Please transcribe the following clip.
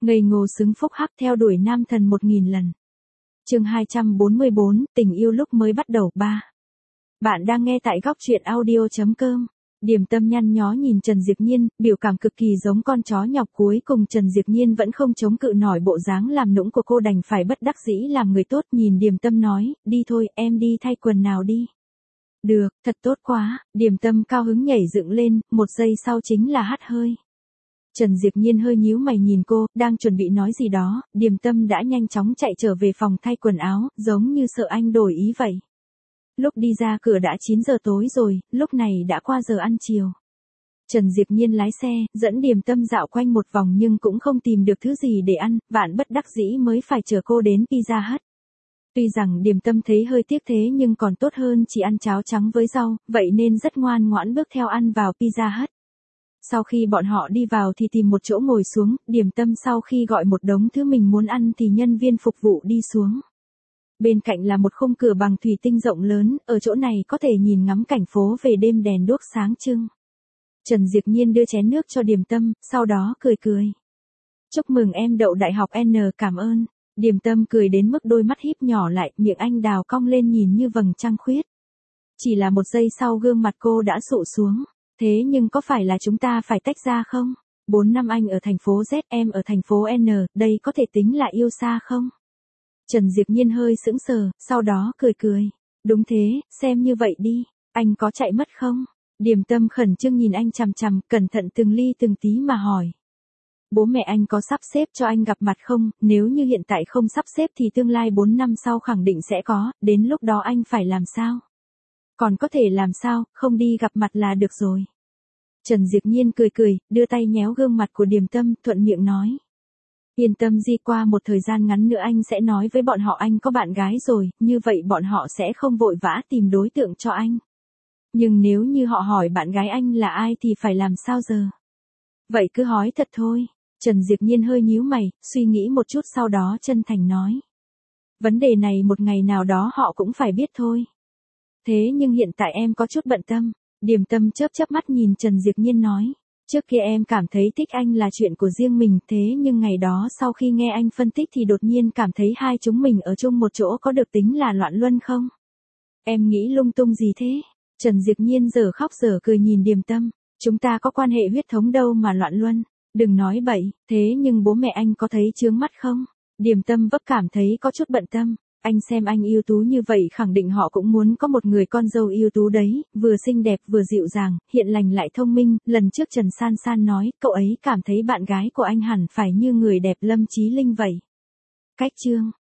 Ngây ngô xứng phúc hắc theo đuổi nam thần 1000 lần. Chương 244, tình yêu lúc mới bắt đầu 3. Bạn đang nghe tại góc truyện audio.com. Điềm Tâm nhăn nhó nhìn Trần Diệp Nhiên, biểu cảm cực kỳ giống con chó nhọc, cuối cùng Trần Diệp Nhiên vẫn không chống cự nổi bộ dáng làm nũng của cô, đành phải bất đắc dĩ làm người tốt, nhìn Điềm Tâm nói, đi thôi, em đi thay quần nào đi. Được, thật tốt quá, Điềm Tâm cao hứng nhảy dựng lên, một giây sau chính là hắt hơi. Trần Diệp Nhiên hơi nhíu mày nhìn cô, đang chuẩn bị nói gì đó, Điềm Tâm đã nhanh chóng chạy trở về phòng thay quần áo, giống như sợ anh đổi ý vậy. Lúc đi ra cửa đã 9 giờ tối rồi, lúc này đã qua giờ ăn chiều. Trần Diệp Nhiên lái xe, dẫn Điềm Tâm dạo quanh một vòng nhưng cũng không tìm được thứ gì để ăn, vạn bất đắc dĩ mới phải chở cô đến Pizza Hut. Tuy rằng Điềm Tâm thấy hơi tiếc thế nhưng còn tốt hơn chỉ ăn cháo trắng với rau, vậy nên rất ngoan ngoãn bước theo ăn vào Pizza Hut. Sau khi bọn họ đi vào thì tìm một chỗ ngồi xuống, Điềm Tâm sau khi gọi một đống thứ mình muốn ăn thì nhân viên phục vụ đi xuống. Bên cạnh là một khung cửa bằng thủy tinh rộng lớn, ở chỗ này có thể nhìn ngắm cảnh phố về đêm đèn đuốc sáng trưng. Trần Diệp Nhiên đưa chén nước cho Điềm Tâm, sau đó cười cười. Chúc mừng em đậu đại học N, cảm ơn. Điềm Tâm cười đến mức đôi mắt híp nhỏ lại, miệng anh đào cong lên nhìn như vầng trăng khuyết. Chỉ là một giây sau gương mặt cô đã sụ xuống. Thế nhưng có phải là chúng ta phải tách ra không? 4 năm anh ở thành phố Z, em ở thành phố N, đây có thể tính là yêu xa không? Trần Diệp Nhiên hơi sững sờ, sau đó cười cười. Đúng thế, xem như vậy đi, anh có chạy mất không? Điềm Tâm khẩn trương nhìn anh chằm chằm, cẩn thận từng ly từng tí mà hỏi. Bố mẹ anh có sắp xếp cho anh gặp mặt không? Nếu như hiện tại không sắp xếp thì tương lai 4 năm sau khẳng định sẽ có, đến lúc đó anh phải làm sao? Còn có thể làm sao, không đi gặp mặt là được rồi. Trần Diệp Nhiên cười cười, đưa tay nhéo gương mặt của Điềm Tâm, thuận miệng nói. Yên tâm đi, qua một thời gian ngắn nữa anh sẽ nói với bọn họ anh có bạn gái rồi, như vậy bọn họ sẽ không vội vã tìm đối tượng cho anh. Nhưng nếu như họ hỏi bạn gái anh là ai thì phải làm sao giờ? Vậy cứ hỏi thật thôi. Trần Diệp Nhiên hơi nhíu mày, suy nghĩ một chút sau đó chân thành nói. Vấn đề này một ngày nào đó họ cũng phải biết thôi. Thế nhưng hiện tại em có chút bận tâm. Điềm Tâm chớp chớp mắt nhìn Trần Diệp Nhiên nói. Trước kia em cảm thấy thích anh là chuyện của riêng mình, thế nhưng ngày đó sau khi nghe anh phân tích thì đột nhiên cảm thấy hai chúng mình ở chung một chỗ có được tính là loạn luân không? Em nghĩ lung tung gì thế? Trần Diệp Nhiên giờ khóc giờ cười nhìn Điềm Tâm. Chúng ta có quan hệ huyết thống đâu mà loạn luân. Đừng nói bậy, thế nhưng bố mẹ anh có thấy chướng mắt không? Điềm Tâm vấp cảm thấy có chút bận tâm. Anh xem anh ưu tú như vậy khẳng định họ cũng muốn có một người con dâu ưu tú đấy, vừa xinh đẹp vừa dịu dàng, hiện lành lại thông minh. Lần trước Trần San San nói, cậu ấy cảm thấy bạn gái của anh hẳn phải như người đẹp Lâm Chí Linh vậy. Cách chương